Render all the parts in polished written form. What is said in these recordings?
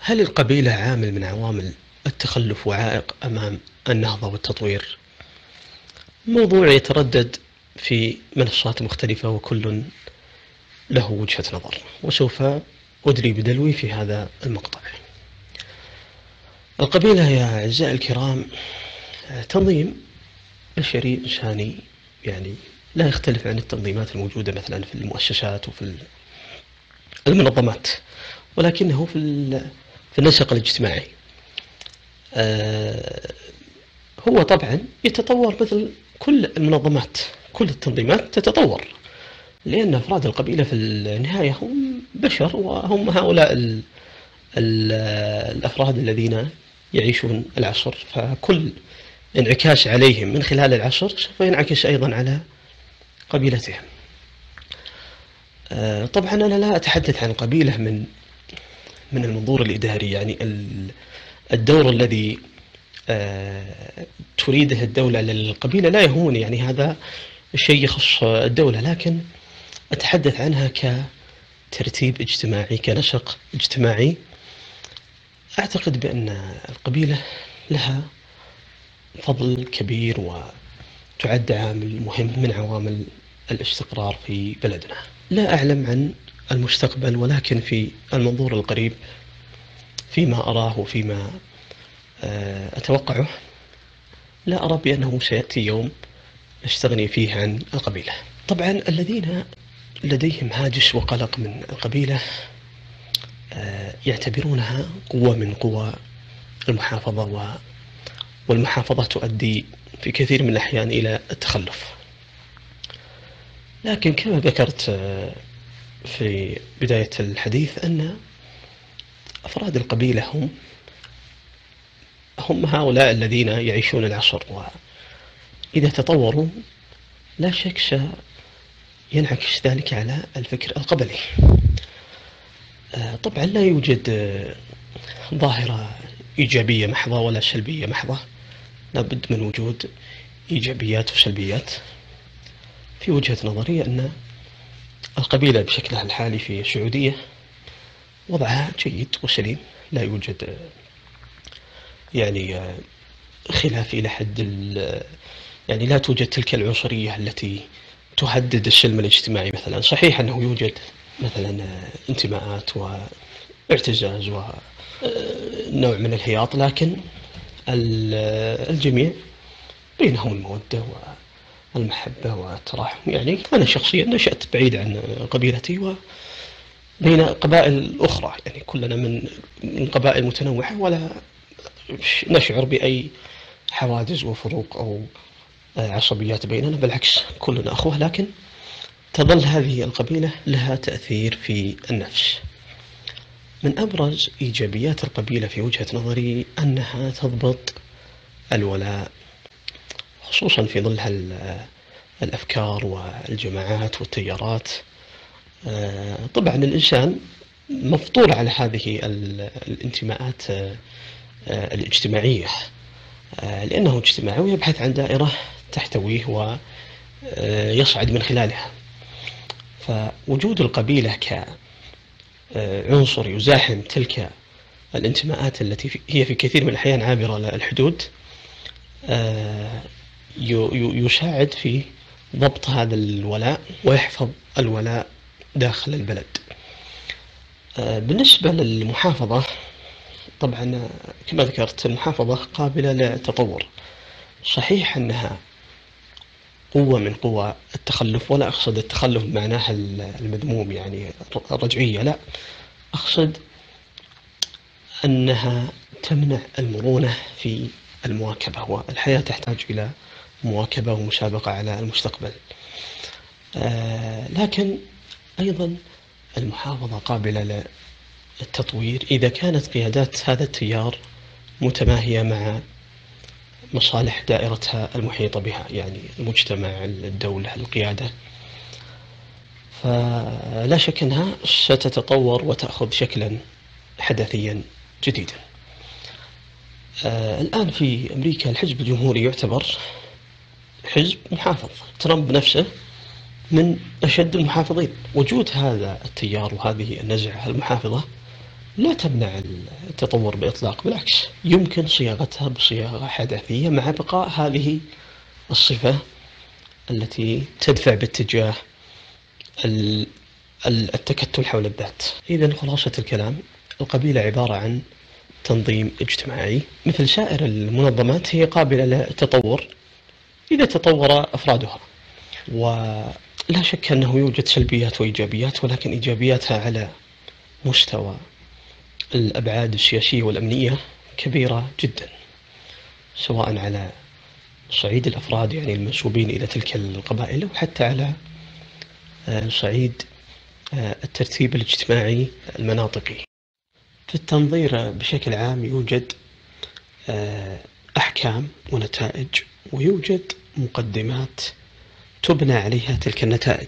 هل القبيلة عامل من عوامل التخلف وعائق أمام النهضة والتطوير؟ موضوع يتردد في منصات مختلفة وكل له وجهة نظر، وسوف أدلي بدلوي في هذا المقطع. القبيلة يا أعزائي الكرام تنظيم بشري إنساني، يعني لا يختلف عن التنظيمات الموجودة مثلا في المؤسسات وفي المنظمات، ولكنه في النسق الاجتماعي. هو طبعا يتطور مثل كل المنظمات، كل التنظيمات تتطور، لأن أفراد القبيلة في النهاية هم بشر، وهم هؤلاء الأفراد الذين يعيشون العصر، فكل انعكاس عليهم من خلال العصر سوف ينعكس أيضا على قبيلتهم. طبعا أنا لا أتحدث عن قبيلة من المنظور الإداري، يعني الدور الذي تريده الدولة للقبيلة لا يهون، يعني هذا الشيء يخص الدولة، لكن أتحدث عنها كترتيب اجتماعي، كنسق اجتماعي. أعتقد بأن القبيلة لها فضل كبير، وتعد عامل مهم من عوامل الاستقرار في بلدنا. لا أعلم عن المستقبل، ولكن في المنظور القريب فيما أراه وفيما أتوقعه، لا أرى بأنه سيأتي يوم نستغني فيه عن القبيلة. طبعا الذين لديهم هاجس وقلق من القبيلة يعتبرونها قوة من قوى المحافظة، والمحافظة تؤدي في كثير من الأحيان إلى التخلف. لكن كما ذكرت في بداية الحديث أن أفراد القبيلة هم هؤلاء الذين يعيشون العصر، وإذا تطوروا لا شك سينعكس ذلك على الفكر القبلي. طبعا لا يوجد ظاهرة إيجابية محضة ولا سلبية محضة، لابد من وجود إيجابيات وسلبيات. في وجهة نظري أن القبيلة بشكلها الحالي في السعودية وضعها جيد وسليم، لا يوجد يعني خلاف إلى حد يعني لا توجد تلك العنصرية التي تهدد السلم الاجتماعي. مثلا صحيح أنه يوجد مثلا انتماءات واعتزاز ونوع من الهياط، لكن الجميع بينهم المودة والمحبة والتراحم. يعني أنا شخصيا نشأت بعيد عن قبيلتي وبين قبائل أخرى، يعني كلنا من قبائل متنوعة، ولا نشعر بأي حواجز وفروق أو عصبيات بيننا، بالعكس كلنا أخوة. لكن تظل هذه القبيلة لها تأثير في النفس. من أبرز إيجابيات القبيلة في وجهة نظري أنها تضبط الولاء، خصوصا في ظل الأفكار والجماعات والتيارات. طبعا الإنسان مفطور على هذه الانتماءات الاجتماعية، لأنه اجتماعي ويبحث عن دائرة تحتويه ويصعد من خلالها. فوجود القبيلة كعنصر يزاحم تلك الانتماءات التي هي في كثير من الأحيان عابرة للحدود يساعد في ضبط هذا الولاء ويحفظ الولاء داخل البلد. بالنسبة للمحافظة، طبعا كما ذكرت المحافظة قابلة للتطور. صحيح أنها قوة من قوى التخلف، ولا أقصد التخلف بمعناها المذموم يعني الرجعية، لا، أقصد أنها تمنع المرونة في المواكبة، والحياة تحتاج إلى مواكبة ومسابقة على المستقبل. لكن أيضا المحافظة قابلة للتطوير إذا كانت قيادات هذا التيار متماهية مع مصالح دائرتها المحيطة بها، يعني المجتمع، الدولة، القيادة. فلا شك أنها ستتطور وتأخذ شكلا حدثيا جديدا. الآن في أمريكا الحزب الجمهوري يعتبر حزب محافظ. ترامب نفسه من أشد المحافظين. وجود هذا التيار وهذه النزعة المحافظة لا تمنع التطور بإطلاق، بالعكس يمكن صياغتها بصياغة حداثية مع بقاء هذه الصفة التي تدفع باتجاه التكتل حول الذات. إذن خلاصة الكلام، القبيلة عبارة عن تنظيم اجتماعي مثل سائر المنظمات، هي قابلة للتطور إذا تطور أفرادها، ولا شك أنه يوجد سلبيات وإيجابيات، ولكن إيجابياتها على مستوى الأبعاد السياسية والأمنية كبيرة جدا، سواء على صعيد الأفراد يعني المنسوبين إلى تلك القبائل، وحتى على صعيد الترتيب الاجتماعي المناطقي. في التنظير بشكل عام يوجد أحكام ونتائج، ويوجد مقدمات تبنى عليها تلك النتائج.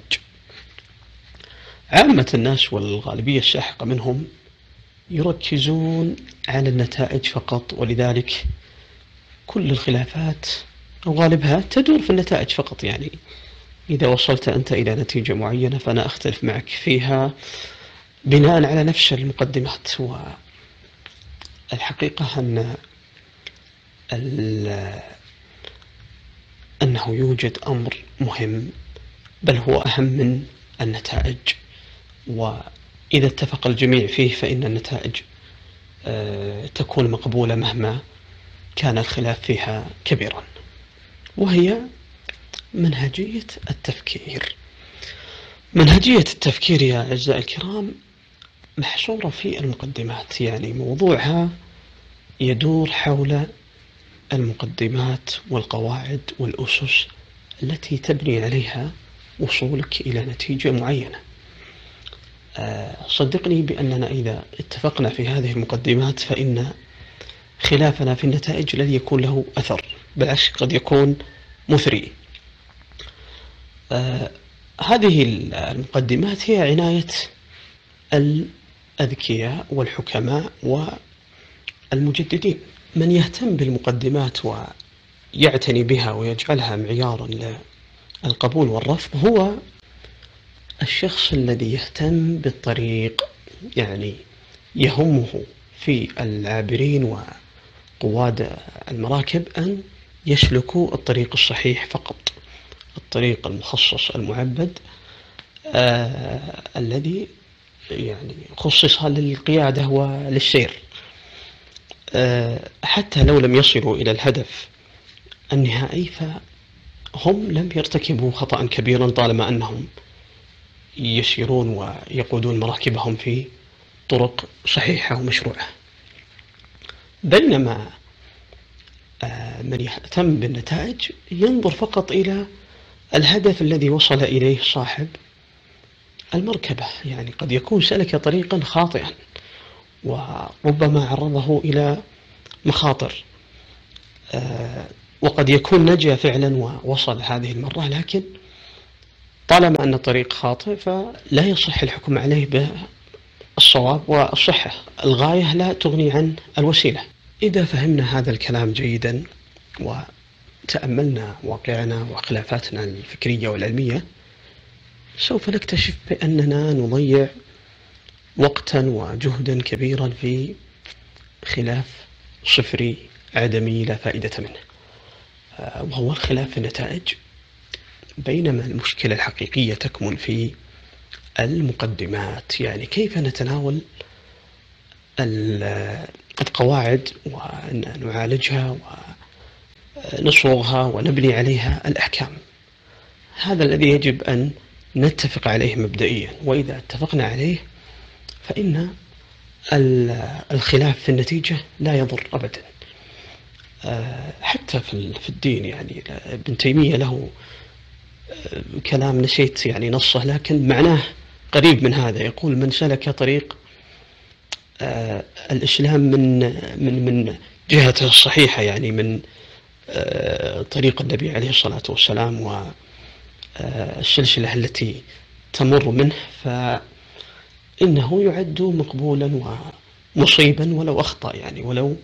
عامة الناس والغالبية الساحقة منهم يركزون على النتائج فقط، ولذلك كل الخلافات أو غالبها تدور في النتائج فقط. يعني إذا وصلت أنت إلى نتيجة معينة فأنا أختلف معك فيها بناء على نفس المقدمات. والحقيقة أنه يوجد أمر مهم، بل هو أهم من النتائج، وإذا اتفق الجميع فيه فإن النتائج تكون مقبولة مهما كان الخلاف فيها كبيرا، وهي منهجية التفكير. منهجية التفكير يا أعزائي الكرام محصورة في المقدمات، يعني موضوعها يدور حول المقدمات والقواعد والأسس التي تبني عليها وصولك إلى نتيجة معينة. صدقني بأننا إذا اتفقنا في هذه المقدمات فإن خلافنا في النتائج الذي يكون له أثر، بالعكس قد يكون مثري. هذه المقدمات هي عناية الأذكياء والحكماء والمجددين. من يهتم بالمقدمات ويعتني بها ويجعلها معيارا للقبول والرفض هو الشخص الذي يهتم بالطريق، يعني يهمه في العابرين وقواد المراكب أن يسلكوا الطريق الصحيح فقط، الطريق المخصص المعبد الذي يعني خصص للقيادة وللسير، حتى لو لم يصلوا إلى الهدف النهائي فهم لم يرتكبوا خطأ كبيرا طالما أنهم يسيرون ويقودون مراكبهم في طرق صحيحة ومشروعة. بينما من يهتم بالنتائج ينظر فقط إلى الهدف الذي وصل إليه صاحب المركبة، يعني قد يكون سلك طريقا خاطئا وربما عرضه إلى مخاطر، وقد يكون نجا فعلا ووصل هذه المرة، لكن طالما أن الطريق خاطئ فلا يصح الحكم عليه بالصواب والصحة. الغاية لا تغني عن الوسيلة. إذا فهمنا هذا الكلام جيدا وتأملنا واقعنا وخلافاتنا الفكرية والعلمية سوف نكتشف بأننا نضيع وقتا وجهدا كبيرا في خلاف صفري عدمي لا فائدة منه، وهو الخلاف في النتائج. بينما المشكلة الحقيقية تكمن في المقدمات، يعني كيف نتناول القواعد ونعالجها ونصوغها ونبني عليها الأحكام. هذا الذي يجب أن نتفق عليه مبدئيا، وإذا اتفقنا عليه فإن الخلاف في النتيجة لا يضر أبدا. حتى في الدين، يعني ابن تيمية له كلام نسيت يعني نصه، لكن معناه قريب من هذا. يقول: من سلك طريق الإسلام من جهته الصحيحة، يعني من طريق النبي عليه الصلاة والسلام والسلسلة التي تمر منه، فإنه يعد مقبولا ومصيبا ولو أخطأ، يعني ولو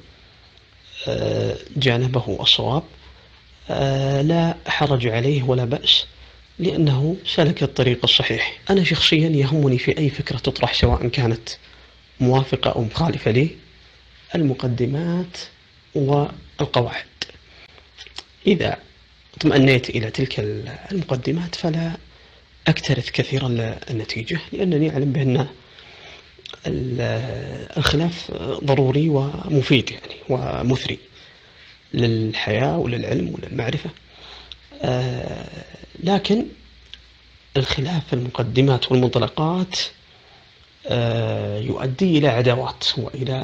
جانبه الصواب لا حرج عليه ولا بأس، لأنه سلك الطريق الصحيح. أنا شخصيا يهمني في أي فكرة تطرح، سواء كانت موافقة أو مخالفة للمقدمات والقواعد. إذا اطمأنيت إلى تلك المقدمات فلا أكترث كثيرا النتيجة، لأنني أعلم بأن الخلاف ضروري ومفيد يعني ومثري للحياة وللعلم وللمعرفة. لكن الخلاف في المقدمات والمنطلقات يؤدي إلى عداوات وإلى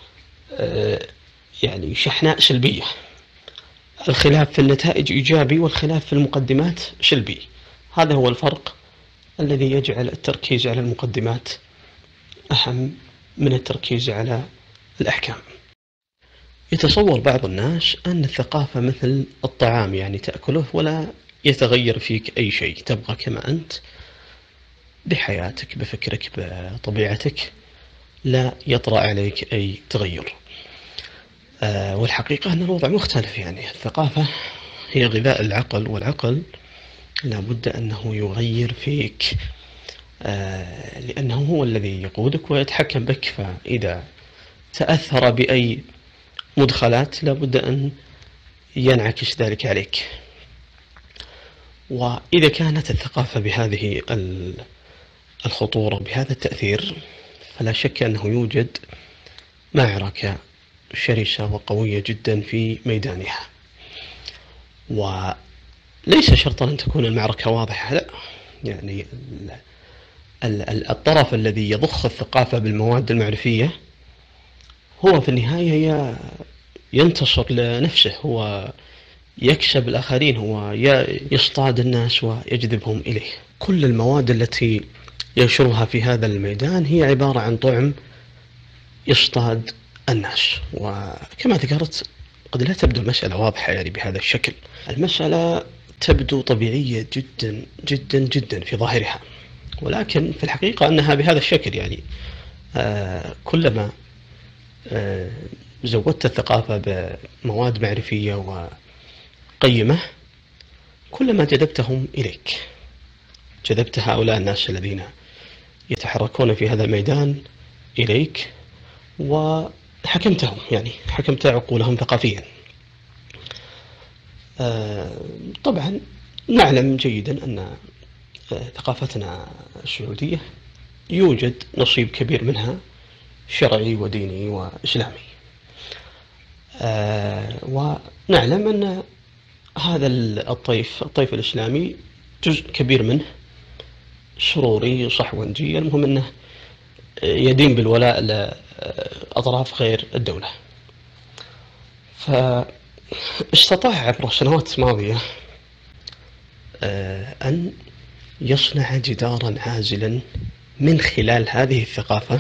يعني شحناء سلبية. الخلاف في النتائج إيجابي والخلاف في المقدمات سلبي. هذا هو الفرق الذي يجعل التركيز على المقدمات أهم من التركيز على الأحكام. يتصور بعض الناس أن الثقافة مثل الطعام، يعني تأكله ولا يتغير فيك أي شيء، تبقى كما أنت بحياتك بفكرك بطبيعتك، لا يطرأ عليك أي تغير. والحقيقة أن الوضع مختلف. يعني الثقافة هي غذاء العقل، والعقل لابد أنه يغير فيك لأنه هو الذي يقودك ويتحكم بك. فإذا تأثر بأي مدخلات لابد أن ينعكس ذلك عليك. وإذا كانت الثقافة بهذه الخطورة بهذا التأثير فلا شك أنه يوجد معركة شرسة وقوية جدا في ميدانها. وليس شرطا أن تكون المعركة واضحة، لا، يعني الطرف الذي يضخ الثقافة بالمواد المعرفية هو في النهاية ينتصر لنفسه، هو يكسب الآخرين، هو يصطاد الناس ويجذبهم إليه. كل المواد التي ينشرها في هذا الميدان هي عبارة عن طعم يصطاد الناس. وكما ذكرت قد لا تبدو المسألة واضحة يعني بهذا الشكل. المسألة تبدو طبيعية جدا جدا جدا في ظاهرها، ولكن في الحقيقة أنها بهذا الشكل. يعني كلما زودت الثقافة بمواد معرفية وقيمة كلما جذبتهم إليك، جذبت هؤلاء الناس الذين يتحركون في هذا الميدان إليك وحكمتهم، يعني حكمت عقولهم ثقافيا. طبعا نعلم جيدا أن ثقافتنا السعودية يوجد نصيب كبير منها شرعي وديني وإسلامي، ونعلم أن هذا الطيف الإسلامي جزء كبير منه سروري صحوانجي، المهم أنه يدين بالولاء لأطراف غير الدولة. فاستطاع عبر سنوات ماضية أن يصنع جدارا عازلا من خلال هذه الثقافة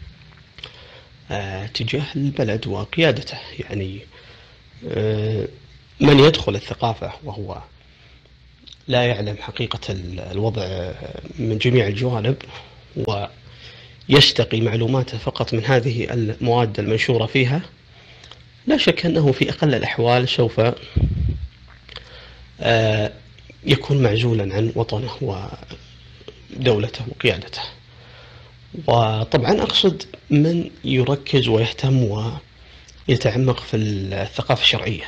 تجاه البلد وقيادته. يعني من يدخل الثقافة وهو لا يعلم حقيقة الوضع من جميع الجوانب ويستقي معلوماته فقط من هذه المواد المنشورة فيها، لا شك أنه في أقل الأحوال سوف يكون معزولا عن وطنه ودولته وقيادته. وطبعا أقصد من يركز ويهتم ويتعمق في الثقافة الشرعية،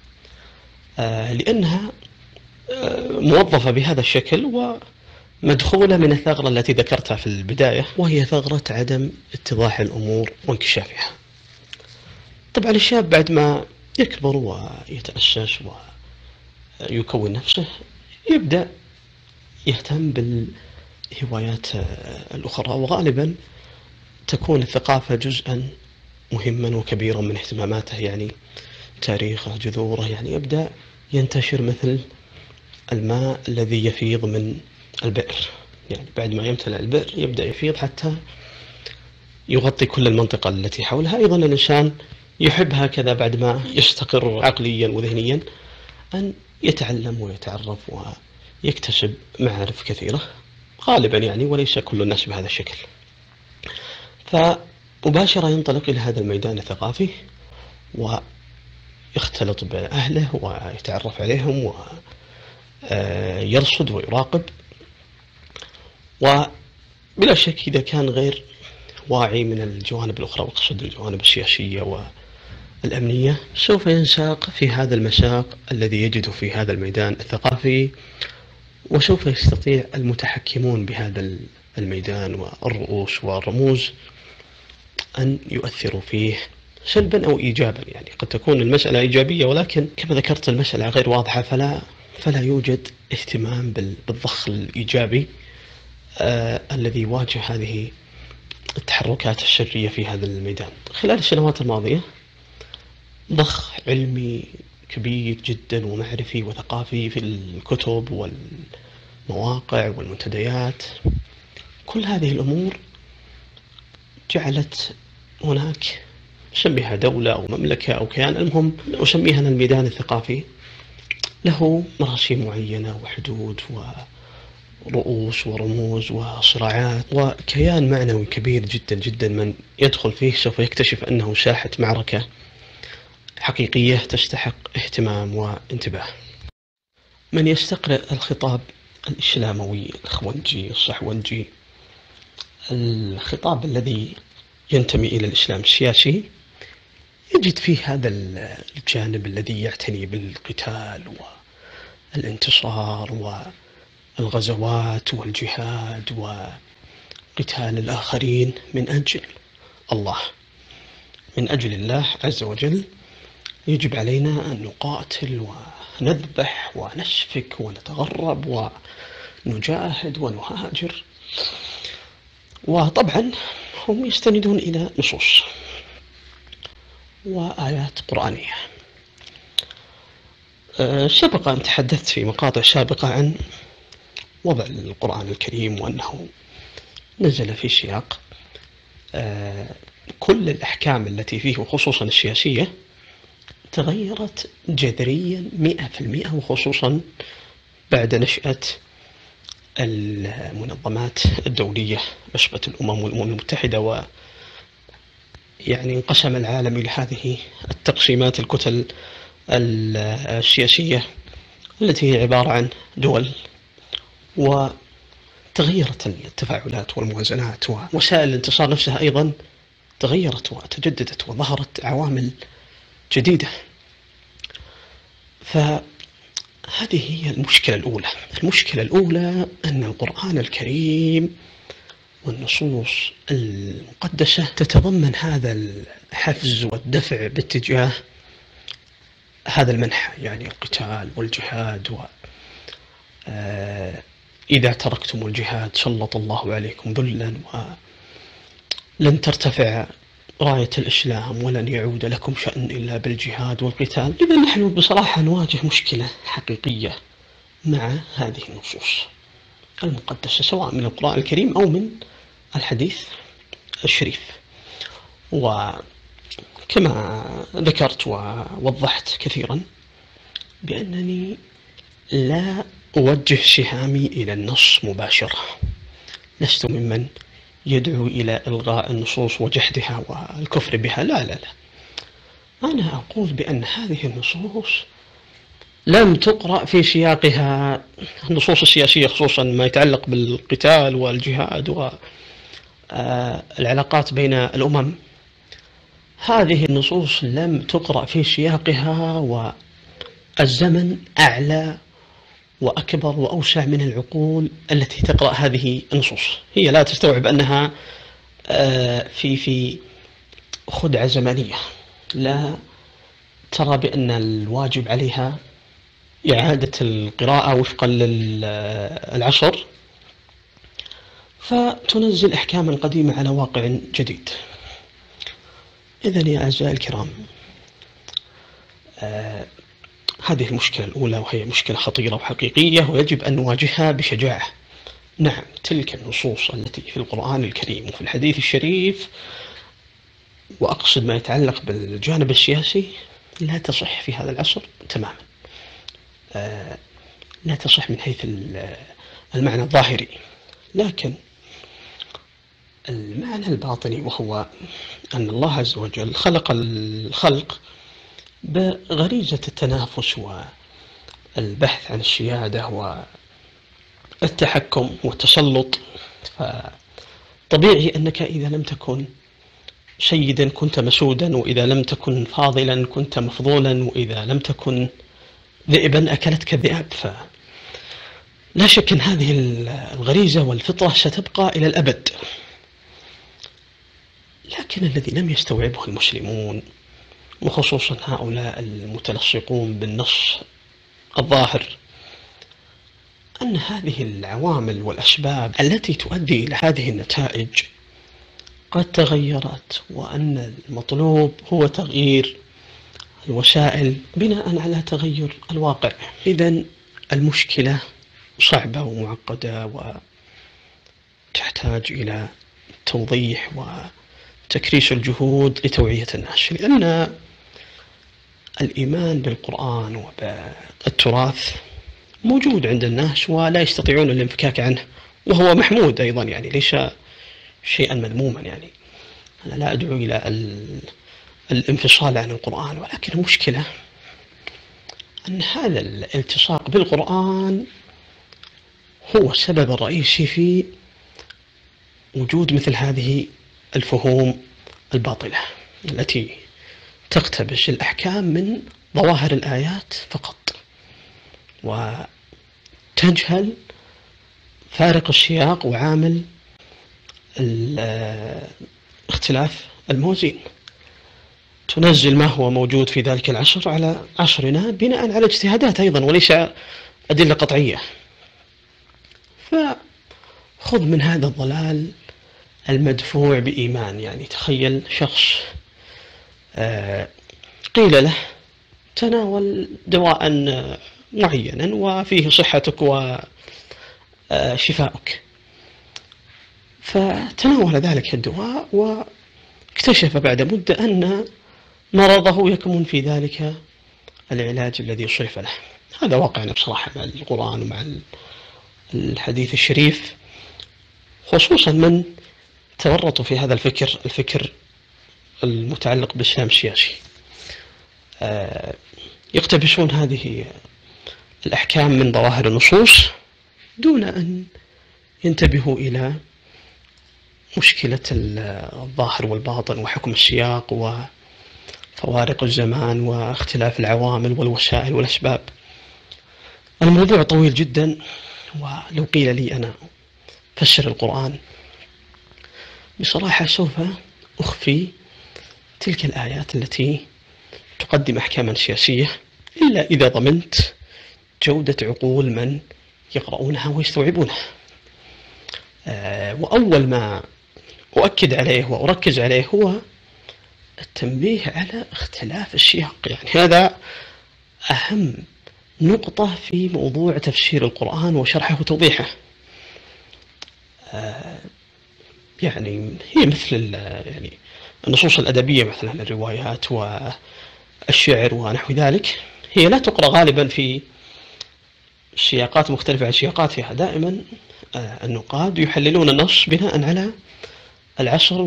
لأنها موظفة بهذا الشكل ومدخولة من الثغرة التي ذكرتها في البداية، وهي ثغرة عدم اتضاح الأمور وانكشافها. طبعا الشاب بعد ما يكبر ويتأسس ويكون نفسه يبدأ يهتم بالهوايات الأخرى، وغالبا تكون الثقافة جزءا مهما وكبيرا من اهتماماته، يعني تاريخه جذوره. يعني يبدأ ينتشر مثل الماء الذي يفيض من البئر، يعني بعد ما يمتلئ البئر يبدأ يفيض حتى يغطي كل المنطقة التي حولها. أيضا الإنسان يحب هكذا بعد ما يستقر عقليا وذهنيا أن يتعلم ويتعرف ويكتسب معارف كثيرة غالبا، يعني وليس كل الناس بهذا الشكل. فمباشرة ينطلق إلى هذا الميدان الثقافي ويختلط بأهله ويتعرف عليهم ويرصد ويراقب. وبلا شك إذا كان غير واعي من الجوانب الأخرى، وأقصد الجوانب السياسية والأمنية، سوف ينساق في هذا المساق الذي يجد في هذا الميدان الثقافي، وسوف يستطيع المتحكمون بهذا الميدان والرؤوس والرموز أن يؤثروا فيه سلبا أو إيجابا. يعني قد تكون المسألة إيجابية، ولكن كما ذكرت المسألة غير واضحة، فلا يوجد اهتمام بالضخ الإيجابي الذي يواجه هذه التحركات الشرية في هذا الميدان. خلال السنوات الماضية ضخ علمي كبير جدا ومعرفي وثقافي في الكتب والمواقع والمنتديات. كل هذه الأمور جعلت هناك، نسميها دولة أو مملكة أو كيان، المهم أسميها أنا الميدان الثقافي، له مراسيم معينة وحدود ورؤوس ورموز وصراعات وكيان معنوي كبير جدا جدا. من يدخل فيه سوف يكتشف أنه ساحة معركة حقيقية تستحق اهتمام وانتباه. من يستقرأ الخطاب الإسلاموي الإخوانجي الصحوانجي، الخطاب الذي ينتمي إلى الإسلام السياسي، يجد فيه هذا الجانب الذي يعتني بالقتال والانتصار والغزوات والجهاد وقتال الآخرين من أجل الله، من أجل الله عز وجل. يجب علينا أن نقاتل ونذبح ونسفك ونتغرب ونجاهد ونهاجر. وطبعا هم يستندون إلى نصوص وآيات قرآنية. سبق أن تحدثت في مقاطع سابقة عن وضع القرآن الكريم، وأنه نزل في سياق كل الأحكام التي فيه وخصوصا السياسية تغيرت جذريا 100%، وخصوصا بعد نشأة المنظمات الدولية، نشأة الأمم والأمم المتحدة، يعني انقسم العالم إلى هذه التقسيمات، الكتل السياسية التي هي عبارة عن دول، وتغيرت التفاعلات والموازنات، ووسائل الانتصار نفسها أيضا تغيرت وتجددت، وظهرت عوامل جديدة. فهذه هي المشكلة الأولى. المشكلة الأولى أن القرآن الكريم والنصوص المقدسة تتضمن هذا الحفز والدفع باتجاه هذا المنحى، يعني القتال والجهاد. إذا تركتم الجهاد سلط الله عليكم ذلا، ولن ترتفع راية الإسلام ولن يعود لكم شأن إلا بالجهاد والقتال. إذا نحن بصراحة نواجه مشكلة حقيقية مع هذه النصوص المقدسة، سواء من القرآن الكريم أو من الحديث الشريف. وكما ذكرت ووضحت كثيرا بأنني لا أوجه سهامي إلى النص مباشرة، لست ممن يدعو إلى إلغاء النصوص وجحدها والكفر بها، لا لا لا. أنا أقول بأن هذه النصوص لم تقرأ في سياقها، النصوص السياسية خصوصا ما يتعلق بالقتال والجهاد والعلاقات بين الأمم، هذه النصوص لم تقرأ في سياقها، والزمن أعلى وأكبر وأوسع من العقول التي تقرأ هذه النصوص. هي لا تستوعب أنها في خدعة زمنية، لا ترى بأن الواجب عليها إعادة القراءة وفقا للعصر، فتنزل أحكاما قديمة على واقع جديد. إذن يا أعزائي الكرام، هذه المشكلة الأولى، وهي مشكلة خطيرة وحقيقية ويجب أن نواجهها بشجاعة. نعم، تلك النصوص التي في القرآن الكريم وفي الحديث الشريف، وأقصد ما يتعلق بالجانب السياسي، لا تصح في هذا العصر تماما، لا تصح من حيث المعنى الظاهري، لكن المعنى الباطني، وهو أن الله عز وجل خلق الخلق بغريزة التنافس والبحث عن السيادة والتحكم والتسلط. طبيعي أنك إذا لم تكن سيدا كنت مسودا، وإذا لم تكن فاضلا كنت مفضولا، وإذا لم تكن ذئبا أكلتك الذئاب. فلا شك أن هذه الغريزة والفطرة ستبقى إلى الأبد. لكن الذي لم يستوعبه المسلمون، وخصوصا هؤلاء المتلصقون بالنص الظاهر، أن هذه العوامل والأسباب التي تؤدي إلى هذه النتائج قد تغيرت، وأن المطلوب هو تغيير الوسائل بناء على تغير الواقع. إذن المشكلة صعبة ومعقدة وتحتاج إلى توضيح وتكريس الجهود لتوعية الناس، لأن الإيمان بالقرآن وبالتراث موجود عند الناس ولا يستطيعون الانفكاك عنه، وهو محمود أيضا، يعني ليس شيئا مذموما. يعني أنا لا أدعو إلى الانفصال عن القرآن، ولكن المشكلة أن هذا الالتصاق بالقرآن هو السبب الرئيسي في وجود مثل هذه الفهوم الباطلة التي تقتبس الأحكام من ظواهر الآيات فقط، وتجهل فارق السياق وعامل اختلاف الموازين. تنزل ما هو موجود في ذلك العصر على عصرنا بناء على اجتهادات أيضا وليس أدلة قطعية. فخذ من هذا الضلال المدفوع بإيمان. يعني تخيل شخص قيل له تناول دواء معينا وفيه صحتك وشفاؤك، فتناول ذلك الدواء واكتشف بعد مدة أن مرضه يكمن في ذلك العلاج الذي صرف له. هذا واقعنا بصراحة مع القرآن ومع الحديث الشريف، خصوصا من تورطوا في هذا الفكر المتعلق بالإسلام السياسي. يقتبسون هذه الأحكام من ظواهر النصوص دون أن ينتبهوا إلى مشكلة الظاهر والباطن وحكم السياق وفوارق الزمان واختلاف العوامل والوسائل والأسباب. الموضوع طويل جدا، ولو قيل لي أنا فسر القرآن بصراحة سوف أخفي تلك الآيات التي تقدم أحكاما سياسية، إلا إذا ضمنت جودة عقول من يقرؤونها ويستوعبونها. وأول ما أؤكد عليه وأركز عليه هو التنبيه على اختلاف السياق. يعني هذا أهم نقطة في موضوع تفسير القرآن وشرحه وتوضيحه. يعني هي مثل يعني النصوص الأدبية، مثلا الروايات والشعر ونحو ذلك، هي لا تقرأ غالبا في سياقات مختلفة عن سياقاتها. دائما النقاد يحللون النص بناء على العصر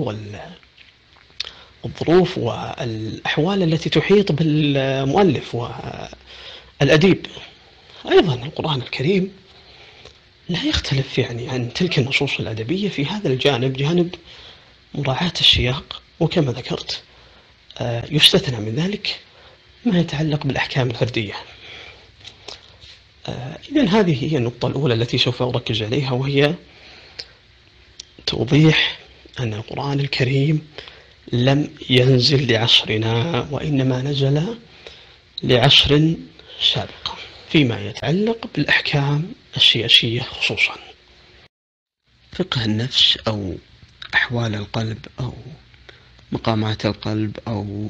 والظروف والأحوال التي تحيط بالمؤلف والأديب. أيضا القرآن الكريم لا يختلف يعني عن تلك النصوص الأدبية في هذا الجانب، جانب مراعاة السياق، وكما ذكرت يستثنى من ذلك ما يتعلق بالأحكام الفردية. إذن هذه هي النقطة الأولى التي سوف أركز عليها، وهي توضيح أن القرآن الكريم لم ينزل لعصرنا، وإنما نزل لعصر سابق فيما يتعلق بالأحكام السياسية خصوصا. فقه النفس أو أحوال القلب أو مقامات القلب أو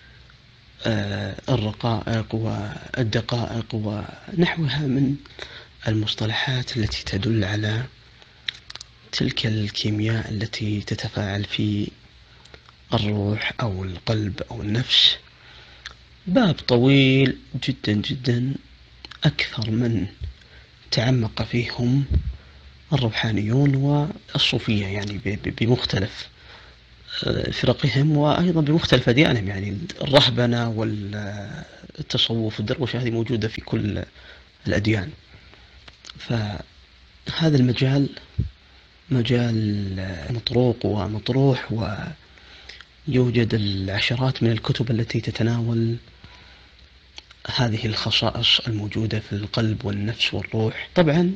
الرقائق والدقائق ونحوها من المصطلحات التي تدل على تلك الكيمياء التي تتفاعل في الروح أو القلب أو النفس، باب طويل جدا جدا أكثر من تعمق فيهم الروحانيون والصوفية، يعني بمختلف فرقهم وأيضا بمختلف أديانهم. يعني الرهبنة والتصوف والدروشة هذه موجودة في كل الأديان. فهذا المجال مجال مطروق ومطروح، ويوجد العشرات من الكتب التي تتناول هذه الخصائص الموجودة في القلب والنفس والروح. طبعا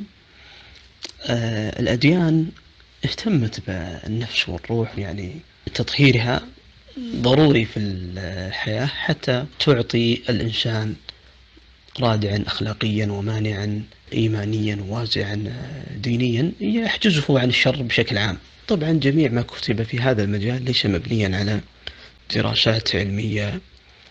الأديان اهتمت بالنفس والروح، يعني تطهيرها ضروري في الحياة حتى تعطي الإنسان رادعا أخلاقيا ومانعا إيمانيا ووازعا دينيا يحجزه عن الشر بشكل عام. طبعا جميع ما كتب في هذا المجال ليس مبنيا على دراسات علمية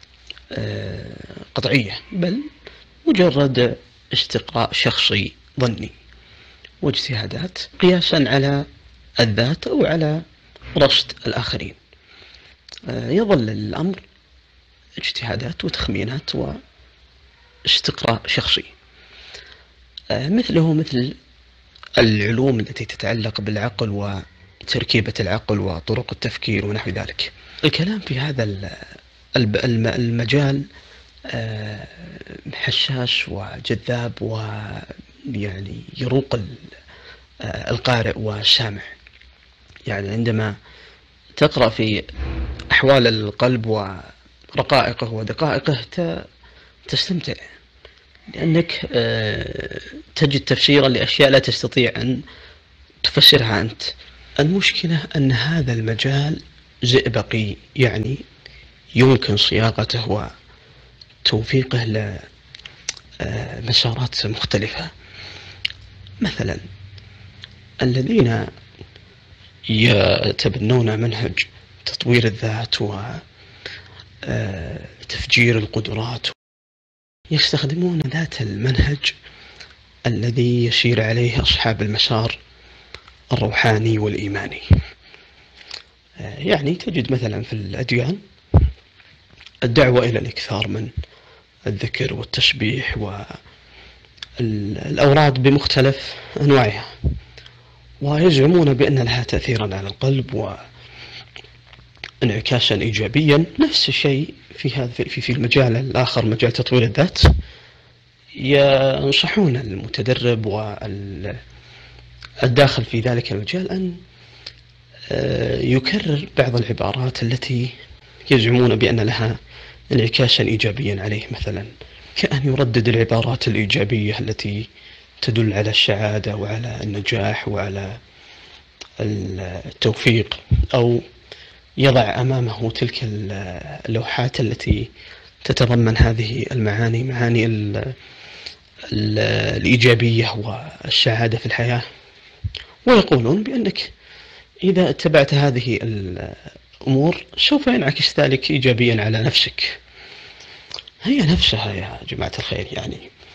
قطعية، بل مجرد استقراء شخصي ظني واجتهادات قياسا على الذات أو على رصد الآخرين. يظل الأمر اجتهادات وتخمينات واستقراء شخصي، مثله مثل العلوم التي تتعلق بالعقل وتركيبة العقل وطرق التفكير ونحو ذلك. الكلام في هذا المجال حساس وجذاب، ويعني يروق القارئ والسامع. يعني عندما تقرأ في أحوال القلب ورقائقه ودقائقه تستمتع، لأنك تجد تفسيرا لأشياء لا تستطيع أن تفسرها أنت. المشكلة أن هذا المجال زئبقي، يعني يمكن صياغته وتوفيقه لمسارات مختلفة. مثلا الذين يتبنون منهج تطوير الذات وتفجير القدرات يستخدمون ذات المنهج الذي يسير عليه أصحاب المسار الروحاني والإيماني. يعني تجد مثلا في الأديان الدعوة إلى الإكثار من الذكر والتسبيح والأوراد بمختلف أنواعها، ويزعمون بأن لها تأثيرا على القلب وانعكاسا إيجابيا. نفس الشيء في المجال الآخر، مجال تطوير الذات، ينصحون المتدرب والداخل في ذلك المجال أن يكرر بعض العبارات التي يزعمون بأن لها انعكاسا إيجابيا عليه، مثلا كأن يردد العبارات الإيجابية التي تدل على السعادة وعلى النجاح وعلى التوفيق، أو يضع أمامه تلك اللوحات التي تتضمن هذه المعاني، معاني الإيجابية والسعادة في الحياة، ويقولون بأنك إذا اتبعت هذه الأمور سوف ينعكس ذلك إيجابيا على نفسك. هي نفسها يا جماعة الخير، يعني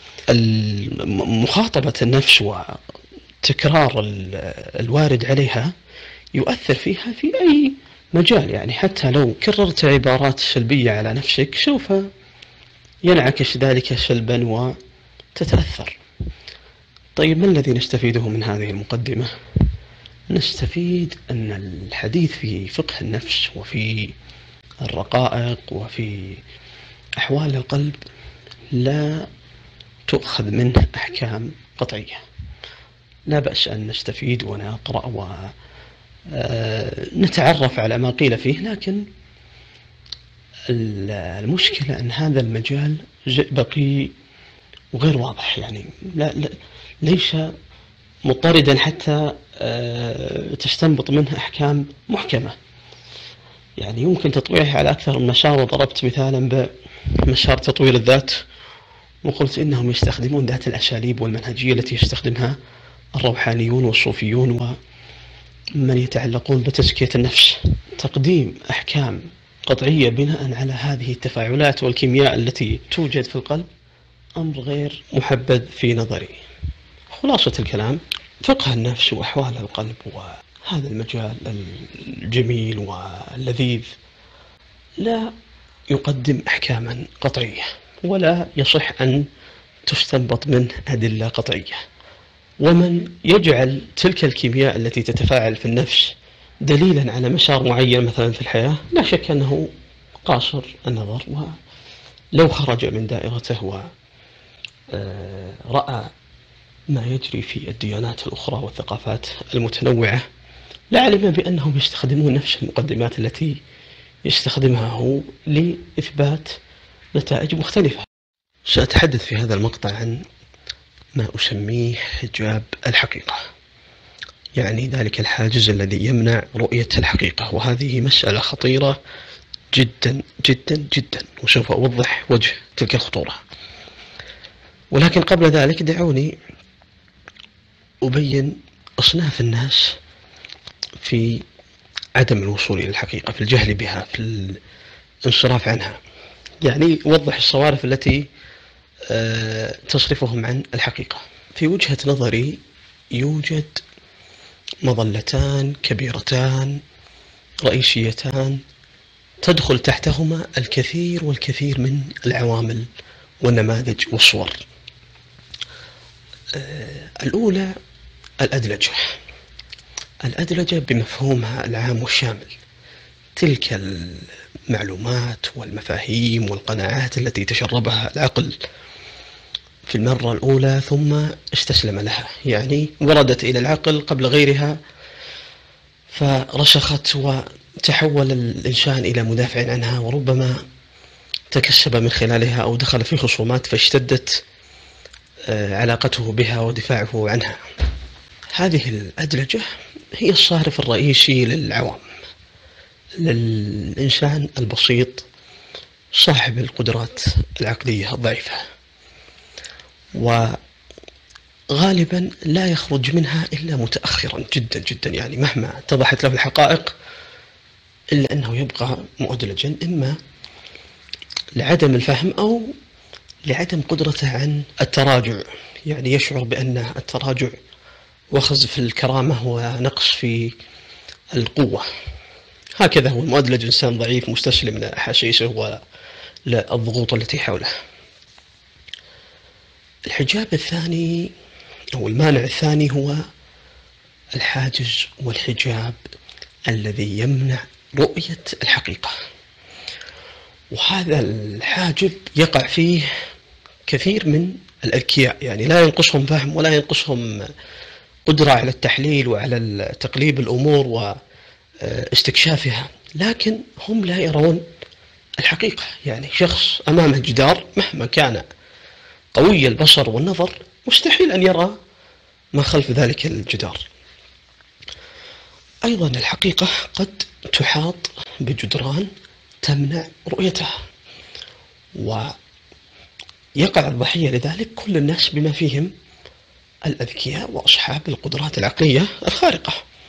مخاطبة النفس وتكرار الوارد عليها يؤثر فيها في أي مجال. يعني حتى لو كررت عبارات سلبية على نفسك سوف ينعكس ذلك سلبا وتتأثر. طيب ما الذي نستفيده من هذه المقدمة؟ نستفيد أن الحديث في فقه النفس وفي الرقائق وفي أحوال القلب لا تؤخذ منه أحكام قطعية. لا بأس أن نستفيد ونقرأ ونتعرف على ما قيل فيه، لكن المشكلة أن هذا المجال زئبقي وغير واضح، يعني ليس مضطردا حتى تستنبط منه أحكام محكمة. يعني يمكن تطويعه على أكثر من مسار، وضربت مثالا بمسار تطوير الذات وقلت إنهم يستخدمون ذات الأساليب والمنهجية التي يستخدمها الروحانيون والصوفيون ومن يتعلقون بتزكية النفس. تقديم أحكام قطعية بناء على هذه التفاعلات والكيمياء التي توجد في القلب أمر غير محبذ في نظري. خلاصة الكلام، فقه النفس وأحوال القلب وهذا المجال الجميل واللذيذ لا يقدم أحكاما قطعية، ولا يصح أن تستنبط منه أدلة قطعية. ومن يجعل تلك الكيمياء التي تتفاعل في النفس دليلا على مسار معين مثلا في الحياة، لا شك أنه قاصر النظر، ولو خرج من دائرته ورأى ما يجري في الديانات الأخرى والثقافات المتنوعة لعلم بأنهم يستخدمون نفس المقدمات التي يستخدمها هو لإثبات نتائج مختلفة. سأتحدث في هذا المقطع عن ما أسميه حجاب الحقيقة، يعني ذلك الحاجز الذي يمنع رؤية الحقيقة، وهذه مسألة خطيرة جدا جدا جدا، وسوف أوضح وجه تلك الخطورة. ولكن قبل ذلك دعوني أبين أصناف الناس في عدم الوصول إلى الحقيقة، في الجهل بها، في الانصراف عنها، يعني وضح الصوارف التي تصرفهم عن الحقيقة. في وجهة نظري يوجد مظلتان كبيرتان رئيسيتان تدخل تحتهما الكثير والكثير من العوامل والنماذج والصور. الأولى الأدلجة. الأدلجة بمفهومها العام والشامل، تلك المعلومات والمفاهيم والقناعات التي تشربها العقل في المرة الأولى ثم استسلم لها، يعني وردت إلى العقل قبل غيرها فرسخت وتحول الإنسان إلى مدافع عنها، وربما تكسب من خلالها أو دخل في خصومات فاشتدت علاقته بها ودفاعه عنها. هذه الأدلجة هي الصارف الرئيسي للعوام، للإنسان البسيط صاحب القدرات العقلية الضعيفة، وغالبا لا يخرج منها إلا متأخرا جدا جدا، يعني مهما اتضحت له الحقائق إلا أنه يبقى مؤدلجا، إما لعدم الفهم أو لعدم قدرته عن التراجع، يعني يشعر بأن التراجع وخز في الكرامة ونقص في القوة. هكذا هو المؤدلج، إنسان ضعيف مستسلم لأحاسيسه وللضغوط التي حوله. الحجاب الثاني أو المانع الثاني هو الحاجز والحجاب الذي يمنع رؤية الحقيقة، وهذا الحاجب يقع فيه كثير من الأذكياء، يعني لا ينقصهم فهم ولا ينقصهم قدرة على التحليل وعلى تقليب الأمور واستكشافها، لكن هم لا يرون الحقيقة. يعني شخص أمامه جدار مهما كان قوي البصر والنظر مستحيل أن يرى ما خلف ذلك الجدار. أيضا الحقيقة قد تحاط بجدران تمنع رؤيتها، ويقع الضحية لذلك كل الناس بما فيهم الأذكياء وأصحاب القدرات العقلية الخارقة.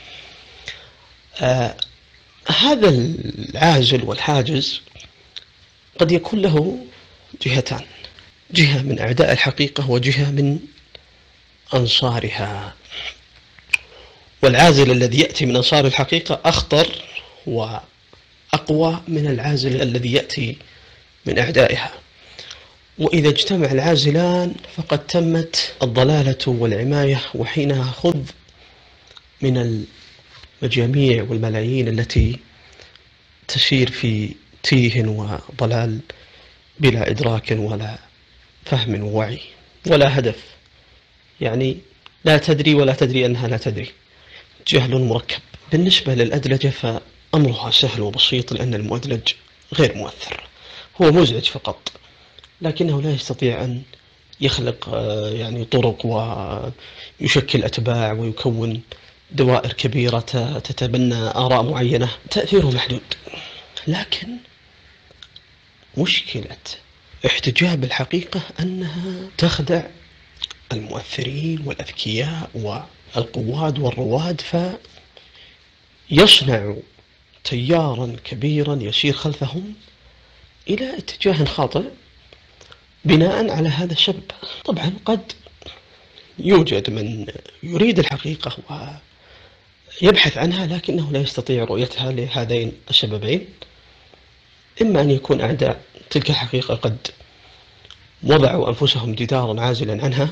هذا العازل والحاجز قد يكون له جهتان، جهة من أعداء الحقيقة وجهة من أنصارها، والعازل الذي يأتي من أنصار الحقيقة أخطر وأقوى من العازل الذي يأتي من أعدائها، وإذا اجتمع العازلان فقد تمت الضلالة والعماية، وحينها خذ من المجاميع والملايين التي تسير في تيه وضلال بلا إدراك ولا فهم ووعي ولا هدف، يعني لا تدري ولا تدري أنها لا تدري، جهل مركب. بالنسبة للأدلجة فأمرها سهل وبسيط، لأن المؤدلج غير مؤثر، هو مزعج فقط، لكنه لا يستطيع أن يخلق يعني طرق ويشكل أتباع ويكون دوائر كبيرة تتبنى آراء معينة، تأثيره محدود. لكن مشكلة احتجاب الحقيقة أنها تخدع المؤثرين والأذكياء والقواد والرواد، فيصنع تيارا كبيرا يسير خلفهم إلى اتجاه خاطئ بناء على هذا السبب. طبعا قد يوجد من يريد الحقيقة ويبحث عنها لكنه لا يستطيع رؤيتها لهذين السببين، إما أن يكون أعداء تلك الحقيقة قد وضعوا أنفسهم جدارا عازلا عنها،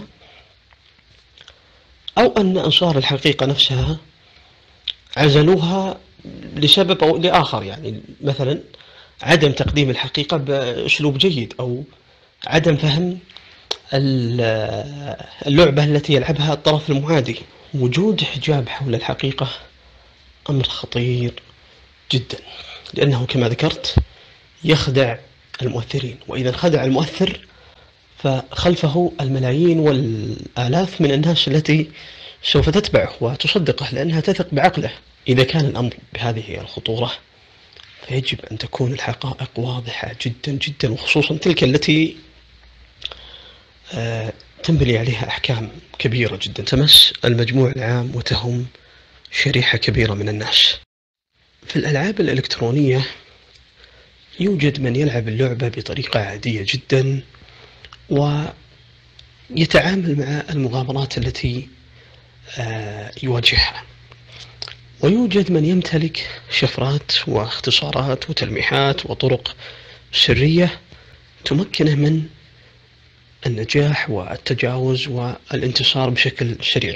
أو أن أنصار الحقيقة نفسها عزلوها لسبب أو لآخر، يعني مثلا عدم تقديم الحقيقة بأسلوب جيد، أو عدم فهم اللعبة التي يلعبها الطرف المعادي. وجود حجاب حول الحقيقة أمر خطير جدا، لأنه كما ذكرت يخدع المؤثرين، وإذا انخدع المؤثر فخلفه الملايين والآلاف من الناس التي سوف تتبعه وتصدقه لأنها تثق بعقله. إذا كان الأمر بهذه الخطورة فيجب أن تكون الحقائق واضحة جدا جدا، وخصوصا تلك التي تنبني عليها أحكام كبيرة جدا تمس المجموع العام وتهم شريحة كبيرة من الناس. في الألعاب الإلكترونية يوجد من يلعب اللعبة بطريقة عادية جدا ويتعامل مع المغامرات التي يواجهها، ويوجد من يمتلك شفرات واختصارات وتلميحات وطرق سرية تمكنه من النجاح والتجاوز والانتصار بشكل سريع.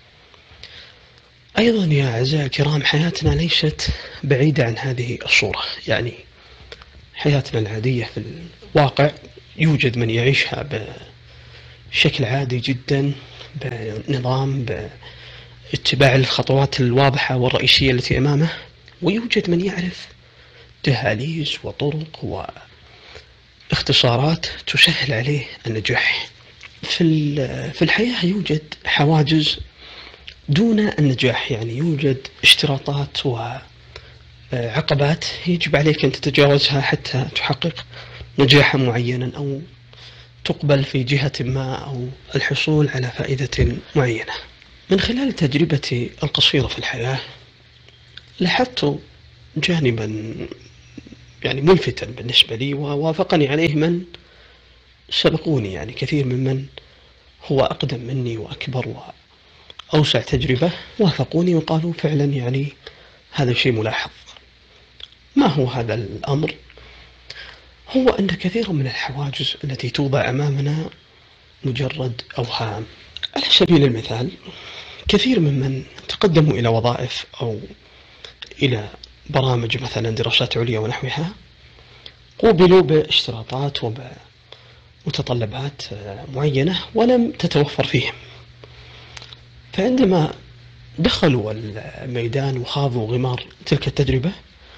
أيضا يا أعزائي الكرام، حياتنا ليست بعيدة عن هذه الصورة، يعني حياتنا العادية في الواقع يوجد من يعيشها بشكل عادي جدا بنظام باتباع الخطوات الواضحة والرئيسية التي أمامه، ويوجد من يعرف دهاليز وطرق واختصارات تسهل عليه النجاح. في الحياة يوجد حواجز دون النجاح، يعني يوجد اشتراطات وعقبات يجب عليك أن تتجاوزها حتى تحقق نجاحا معينا أو تقبل في جهة ما أو الحصول على فائدة معينة. من خلال تجربتي القصيرة في الحياة لاحظت جانبا يعني ملفتا بالنسبة لي ووافقني عليه من سبقوني، يعني كثير ممن هو أقدم مني وأكبر وأوسع تجربة وافقوني وقالوا فعلا يعني هذا شيء ملاحظ. ما هو هذا الأمر؟ هو أن كثير من الحواجز التي توضع أمامنا مجرد أوهام. على سبيل المثال، كثير ممن تقدموا إلى وظائف أو إلى برامج مثلا دراسات عليا ونحوها قوبلوا باشتراطات ومتطلبات معينة ولم تتوفر فيهم، فعندما دخلوا الميدان وخاضوا غمار تلك التجربة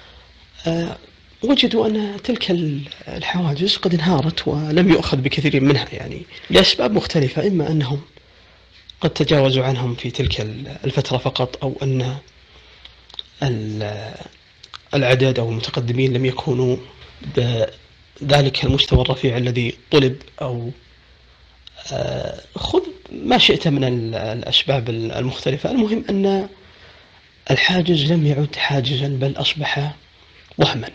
وجدوا أن تلك الحواجز قد انهارت ولم يؤخذ بكثير منها، يعني لأسباب مختلفة، إما أنهم قد تجاوزوا عنهم في تلك الفترة فقط، أو أن العدد أو المتقدمين لم يكونوا بذلك المستوى الرفيع الذي طلب، أو خذ ما شئت من الأسباب المختلفة. المهم أن الحاجز لم يعد حاجزا بل أصبح وهما.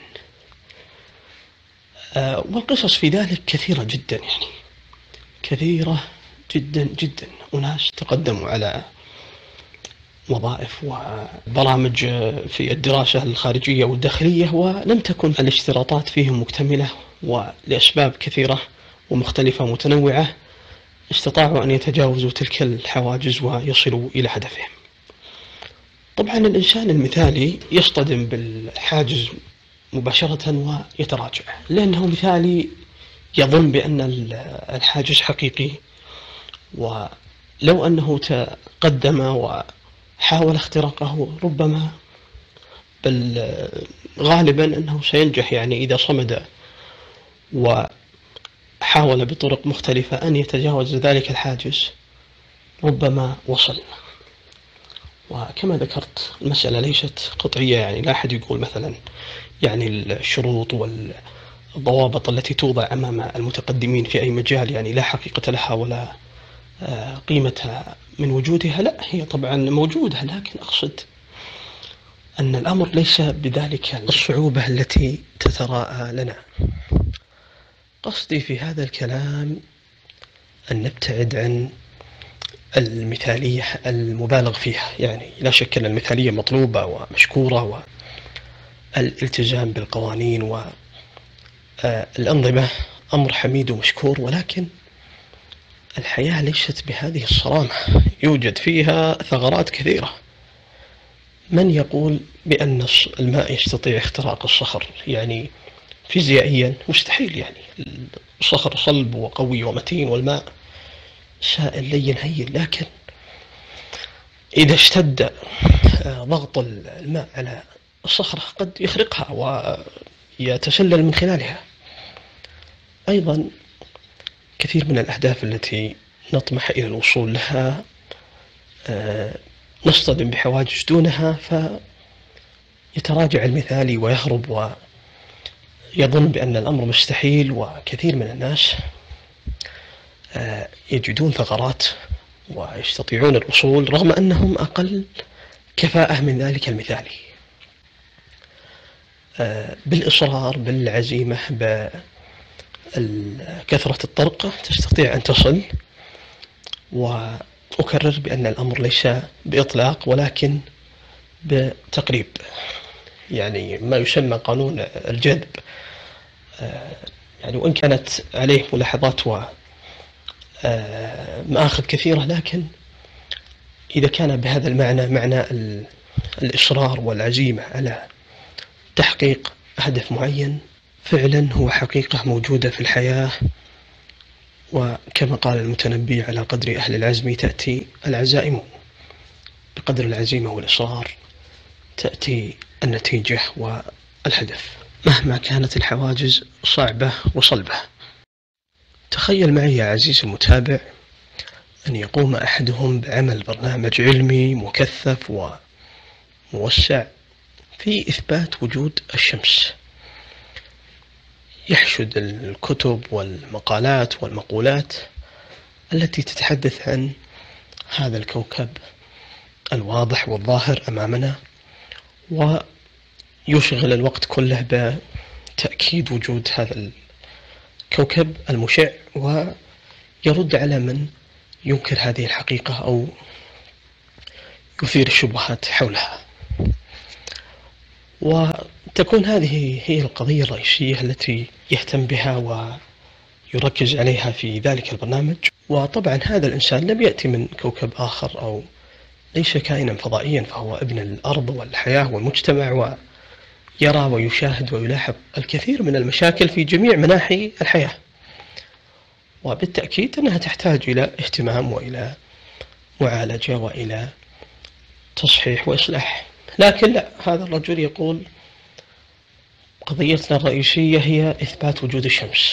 والقصص في ذلك كثيرة جدا، يعني كثيرة جدا جدا. أناس تقدموا على وظائف وبرامج في الدراسة الخارجية والداخلية ولم تكن الاشتراطات فيهم مكتملة، ولأسباب كثيرة ومختلفة متنوعة استطاعوا أن يتجاوزوا تلك الحواجز ويصلوا إلى هدفهم. طبعا الإنسان المثالي يصطدم بالحاجز مباشرة ويتراجع، لأنه مثالي يظن بأن الحاجز حقيقي، ولو أنه تقدم وحاول اختراقه ربما بل غالبا أنه سينجح، يعني إذا صمد وحاول بطرق مختلفة أن يتجاوز ذلك الحاجز ربما وصل. وكما ذكرت المسألة ليست قطعية، يعني لا أحد يقول مثلا يعني الشروط والضوابط التي توضع أمام المتقدمين في أي مجال يعني لا حقيقة لها ولا قيمتها من وجودها. لا، هي طبعا موجودة، لكن أقصد أن الأمر ليس بذلك الصعوبة التي تتراءى لنا. قصدي في هذا الكلام أن نبتعد عن المثالية المبالغ فيها، يعني لا شك أن المثالية مطلوبة ومشكورة، والالتزام بالقوانين والأنظمة أمر حميد ومشكور، ولكن الحياة ليست بهذه الصرامة، يوجد فيها ثغرات كثيرة. من يقول بأن الماء يستطيع اختراق الصخر؟ يعني فيزيائيا مستحيل، يعني الصخر صلب وقوي ومتين، والماء سائل لين هين، لكن إذا اشتد ضغط الماء على الصخرة قد يخرقها ويتسلل من خلالها. أيضا كثير من الأهداف التي نطمح إلى الوصول لها نصطدم بحواجز دونها، فيتراجع المثالي ويهرب ويظن بأن الأمر مستحيل. وكثير من الناس يجدون ثغرات ويستطيعون الوصول رغم أنهم أقل كفاءة من ذلك المثالي. بالإصرار، بالعزيمة، بكثرة الطرق تستطيع أن تصل. وأكرر بأن الأمر ليس بإطلاق ولكن بتقريب، يعني ما يسمى قانون الجذب. يعني وإن كانت عليه ملاحظات ومآخذ كثيرة، لكن إذا كان بهذا المعنى، معنى الإصرار والعزيمة على تحقيق هدف معين، فعلا هو حقيقة موجودة في الحياة. وكما قال المتنبي: على قدر أهل العزم تأتي العزائم، بقدر العزيمة والإصرار تأتي النتيجة والهدف مهما كانت الحواجز صعبة وصلبة. تخيل معي يا عزيزي المتابع أن يقوم أحدهم بعمل برنامج علمي مكثف وموسع في إثبات وجود الشمس، يحشد الكتب والمقالات والمقولات التي تتحدث عن هذا الكوكب الواضح والظاهر أمامنا، ويشغل الوقت كله بتأكيد وجود هذا الكوكب المشع، ويرد على من ينكر هذه الحقيقة أو يثير الشبهات حولها. وتكون هذه هي القضية الرئيسية التي يهتم بها ويركز عليها في ذلك البرنامج. وطبعا هذا الإنسان لم يأتي من كوكب آخر أو ليس كائنا فضائيا، فهو ابن الأرض والحياة والمجتمع، ويرى ويشاهد ويلاحظ الكثير من المشاكل في جميع مناحي الحياة، وبالتأكيد أنها تحتاج إلى اهتمام وإلى معالجة وإلى تصحيح وإصلاح. لكن لا، هذا الرجل يقول قضيتنا الرئيسية هي إثبات وجود الشمس.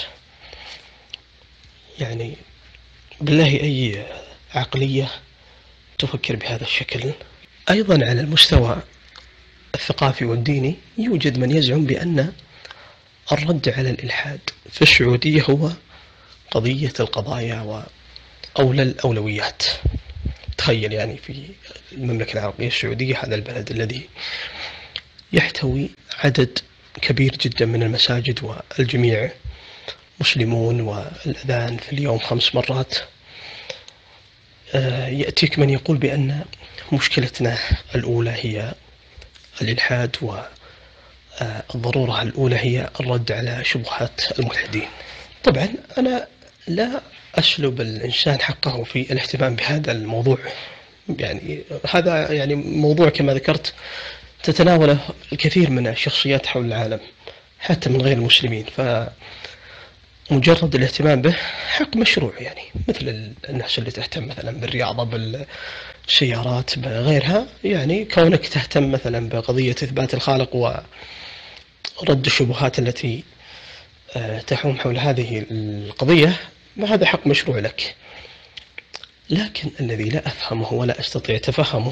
يعني بالله أي عقلية تفكر بهذا الشكل؟ أيضا على المستوى الثقافي والديني يوجد من يزعم بأن الرد على الإلحاد في السعودية هو قضية القضايا وأولى الأولويات. تخيل يعني في المملكة العربية السعودية، هذا البلد الذي يحتوي عدد كبير جدا من المساجد والجميع مسلمون، والأذان في اليوم 5 مرات، يأتيك من يقول بأن مشكلتنا الأولى هي الإلحاد، والضرورة الأولى هي الرد على شبهات الملحدين. طبعا أنا لا أسلب الإنسان حقه في الاهتمام بهذا الموضوع، يعني هذا يعني موضوع كما ذكرت تتناوله الكثير من الشخصيات حول العالم حتى من غير المسلمين، فمجرد الاهتمام به حق مشروع، يعني مثل الناس اللي تهتم مثلا بالرياضة، بالسيارات، بغيرها. يعني كونك تهتم مثلا بقضية إثبات الخالق ورد الشبهات التي تحوم حول هذه القضية، هذا حق مشروع لك. لكن الذي لا أفهمه ولا أستطيع تفهمه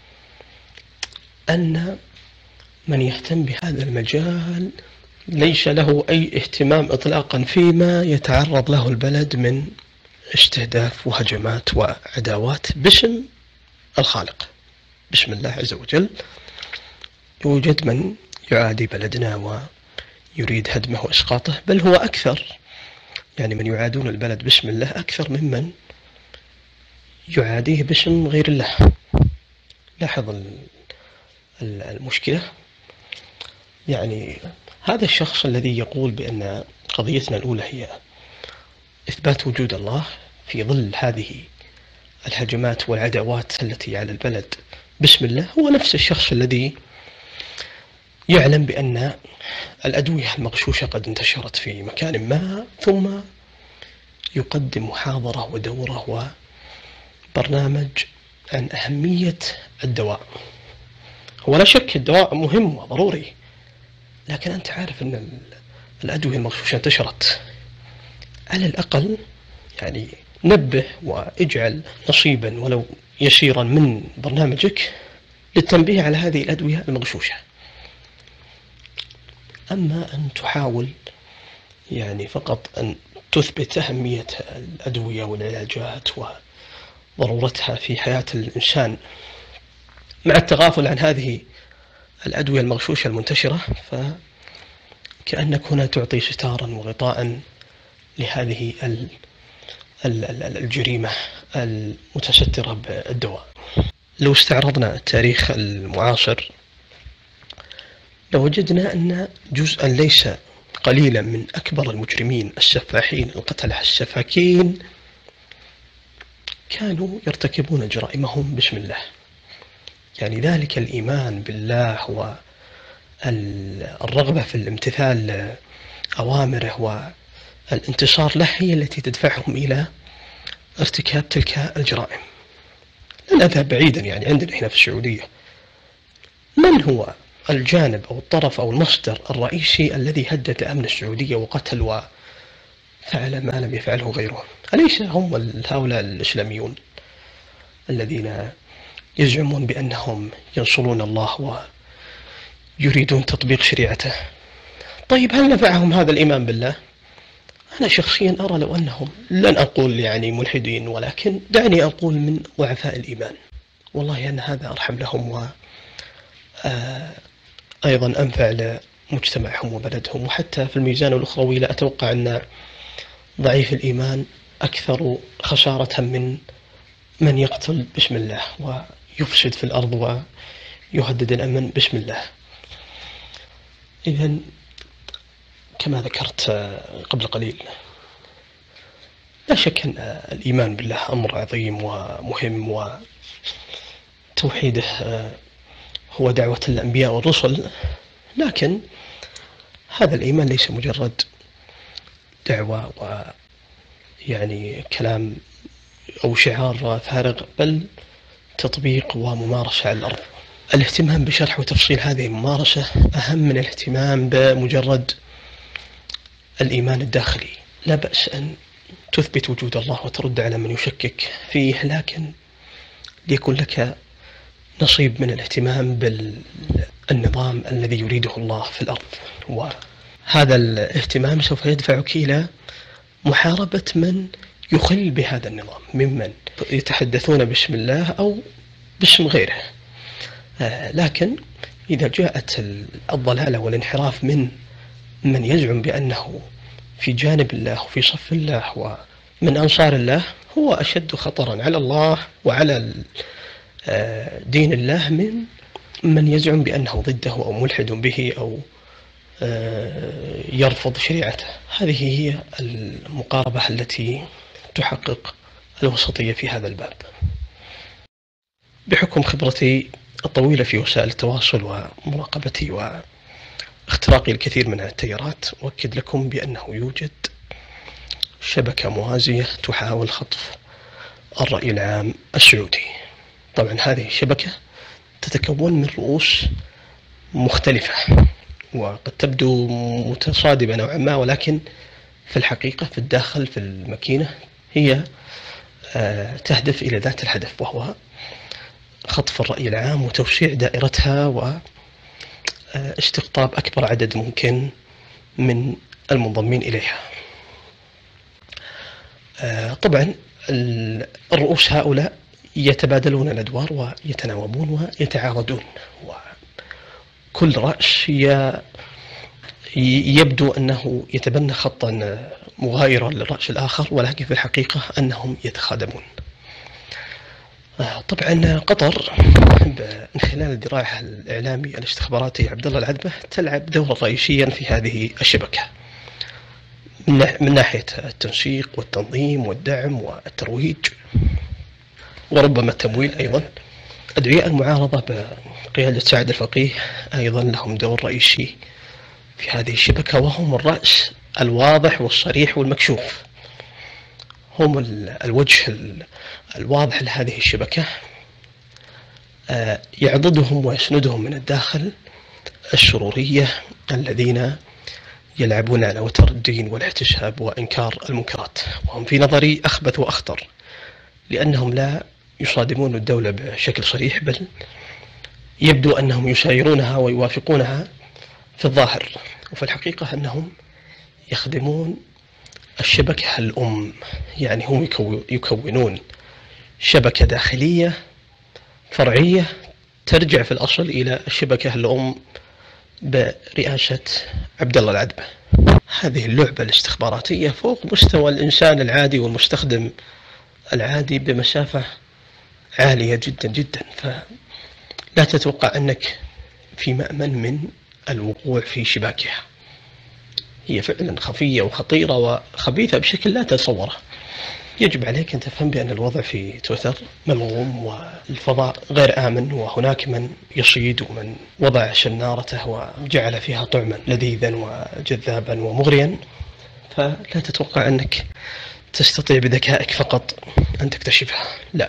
أن من يهتم بهذا المجال ليس له أي اهتمام إطلاقا فيما يتعرض له البلد من استهداف وهجمات وعداوات باسم الخالق، بسم الله عز وجل. يوجد من يعادي بلدنا ويريد هدمه وإسقاطه، بل هو أكثر، يعني من يعادون البلد باسم الله أكثر ممن يعاديه باسم غير الله. لاحظ المشكلة. يعني هذا الشخص الذي يقول بأن قضيتنا الأولى هي إثبات وجود الله في ظل هذه الهجمات والعداوات التي على البلد بسم الله، هو نفس الشخص الذي يعلم بأن الأدوية المغشوشة قد انتشرت في مكان ما، ثم يقدم محاضرة ودورة برنامج عن أهمية الدواء. هو لا شك الدواء مهم وضروري، لكن أنت عارف أن الأدوية المغشوشة انتشرت. على الأقل يعني نبه واجعل نصيبا ولو يسيرا من برنامجك للتنبيه على هذه الأدوية المغشوشة. أما أن تحاول يعني فقط أن تثبت أهمية الأدوية والعلاجات وضرورتها في حياة الإنسان مع التغافل عن هذه الأدوية المغشوشة المنتشرة، فكأنك هنا تعطي ستارا وغطاء لهذه الجريمة المتسترة بالدواء. لو استعرضنا التاريخ المعاصر لوجدنا أن جزءا ليس قليلا من أكبر المجرمين السفاحين القتلة السفاكين كانوا يرتكبون جرائمهم بسم الله. يعني ذلك الإيمان بالله والرغبة في الامتثال أوامره والانتصار له هي التي تدفعهم إلى ارتكاب تلك الجرائم. لن أذهب بعيدا، يعني عندنا هنا في السعودية من هو الجانب أو الطرف أو المصدر الرئيسي الذي هدد أمن السعودية وقتل وفعل ما لم يفعله غيره؟ أليس هم هؤلاء الإسلاميون الذين يزعمون بأنهم ينصرون الله ويريدون تطبيق شريعته؟ طيب هل نفعهم هذا الإيمان بالله؟ أنا شخصيا أرى لو أنهم، لن أقول يعني ملحدين، ولكن دعني أقول من ضعفاء الإيمان، والله أن هذا أرحم لهم وأيضا أنفع لمجتمعهم وبلدهم. وحتى في الميزان الأخروي لا أتوقع أن ضعيف الإيمان أكثر خسارة من يقتل بسم الله ويفسد في الأرض ويهدد الأمن بسم الله. إذن كما ذكرت قبل قليل، لا شك أن الإيمان بالله أمر عظيم ومهم، وتوحيده هو دعوة الأنبياء والرسل، لكن هذا الإيمان ليس مجرد دعوة ويعني كلام أو شعار فارغ، بل تطبيق وممارسة على الأرض. الاهتمام بشرح وتفصيل هذه الممارسة أهم من الاهتمام بمجرد الإيمان الداخلي. لا بأس أن تثبت وجود الله وترد على من يشكك فيه، لكن ليكن لك نصيب من الاهتمام بالنظام الذي يريده الله في الأرض، وهذا الاهتمام سوف يدفعك إلى محاربة من يخل بهذا النظام ممن يتحدثون باسم الله أو باسم غيره. لكن إذا جاءت الضلالة والانحراف من يزعم بأنه في جانب الله وفي صف الله ومن أنصار الله، هو أشد خطرا على الله وعلى دين الله من يزعم بأنه ضده أو ملحد به أو يرفض شريعته. هذه هي المقاربة التي تحقق الوسطية في هذا الباب. بحكم خبرتي الطويلة في وسائل التواصل ومراقبتي واختراقي الكثير من التيارات، أؤكد لكم بأنه يوجد شبكة موازية تحاول خطف الرأي العام السعودي. طبعا هذه الشبكة تتكون من رؤوس مختلفة وقد تبدو متصادمة نوعا ما، ولكن في الحقيقة في الداخل في الماكينة هي تهدف إلى ذات الهدف، وهو خطف الرأي العام وتوسيع دائرتها واستقطاب أكبر عدد ممكن من المنضمين إليها. طبعا الرؤوس هؤلاء يتبادلون الأدوار ويتناوبون ويتعاضدون، وكل رأس يبدو أنه يتبنى خطا مغايرا للرأس الآخر، ولكن في الحقيقة أنهم يتخادمون. طبعا قطر من خلال الذراع الإعلامي الاستخباراتي عبد الله العذبة تلعب دورا رئيسيا في هذه الشبكة من ناحية التنسيق والتنظيم والدعم والترويج وربما التمويل أيضا. أدعياء المعارضة بقيادة سعد الفقيه أيضا لهم دور رئيسي في هذه الشبكة، وهم الرأس الواضح والصريح والمكشوف. هم الوجه الواضح لهذه الشبكة، يعضدهم ويسندهم من الداخل الشرورية الذين يلعبون على وتر الدين والاحتشاب وإنكار المنكرات، وهم في نظري أخبث وأخطر، لأنهم لا يصادمون الدولة بشكل صريح، بل يبدو أنهم يسايرونها ويوافقونها في الظاهر، وفي الحقيقة أنهم يخدمون الشبكة الأم. يعني هم يكونون شبكة داخلية فرعية ترجع في الأصل إلى الشبكة الأم برئاسة عبد الله العدبة. هذه اللعبة الاستخباراتية فوق مستوى الإنسان العادي والمستخدم العادي بمسافة عالية جدا جدا، فلا تتوقع أنك في مأمن من الوقوع في شباكها. هي فعلا خفية وخطيرة وخبيثة بشكل لا تتصوره. يجب عليك أن تفهم بأن الوضع في تويتر ملغوم، والفضاء غير آمن، وهناك من يصيد ومن وضع شنارته وجعل فيها طعما لذيذا وجذابا ومغريا، فلا تتوقع أنك تستطيع بذكائك فقط أن تكتشفها. لا،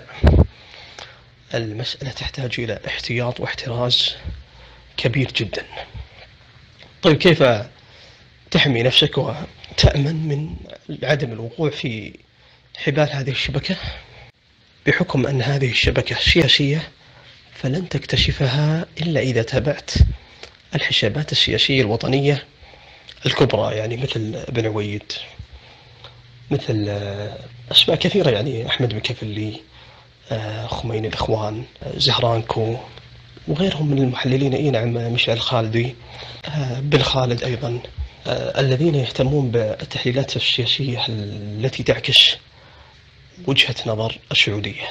المسألة تحتاج إلى احتياط واحتراز كبير جدا. طيب، كيف تحمي نفسك وتأمن من عدم الوقوع في حبال هذه الشبكة؟ بحكم أن هذه الشبكة سياسية، فلن تكتشفها إلا إذا تابعت الحسابات السياسية الوطنية الكبرى، يعني مثل بن عويد، مثل أسماء كثيرة، يعني أحمد مكفلي، خميني الإخوان، زهرانكو، وغيرهم من المحللين. أي نعم، مشعل خالدي، بن خالد أيضا، الذين يهتمون بالتحليلات السياسية التي تعكس وجهة نظر السعودية،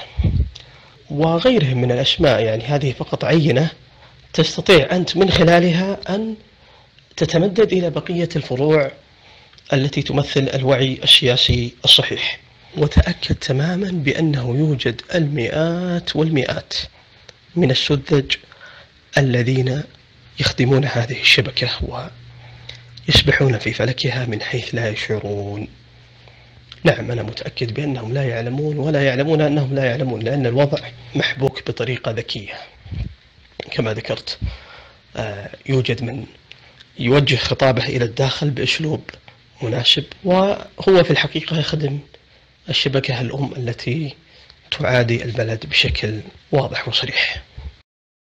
وغيرهم من الأسماء. يعني هذه فقط عينة تستطيع أنت من خلالها أن تتمدد إلى بقية الفروع التي تمثل الوعي السياسي الصحيح، وتأكد تماما بأنه يوجد المئات والمئات من السذج الذين يخدمون هذه الشبكة ويسبحون في فلكها من حيث لا يشعرون. نعم، أنا متأكد بأنهم لا يعلمون ولا يعلمون أنهم لا يعلمون، لأن الوضع محبوك بطريقة ذكية كما ذكرت. يوجد من يوجه خطابه إلى الداخل بأسلوب مناسب، وهو في الحقيقة يخدم الشبكة الأم التي تعادي البلد بشكل واضح وصريح.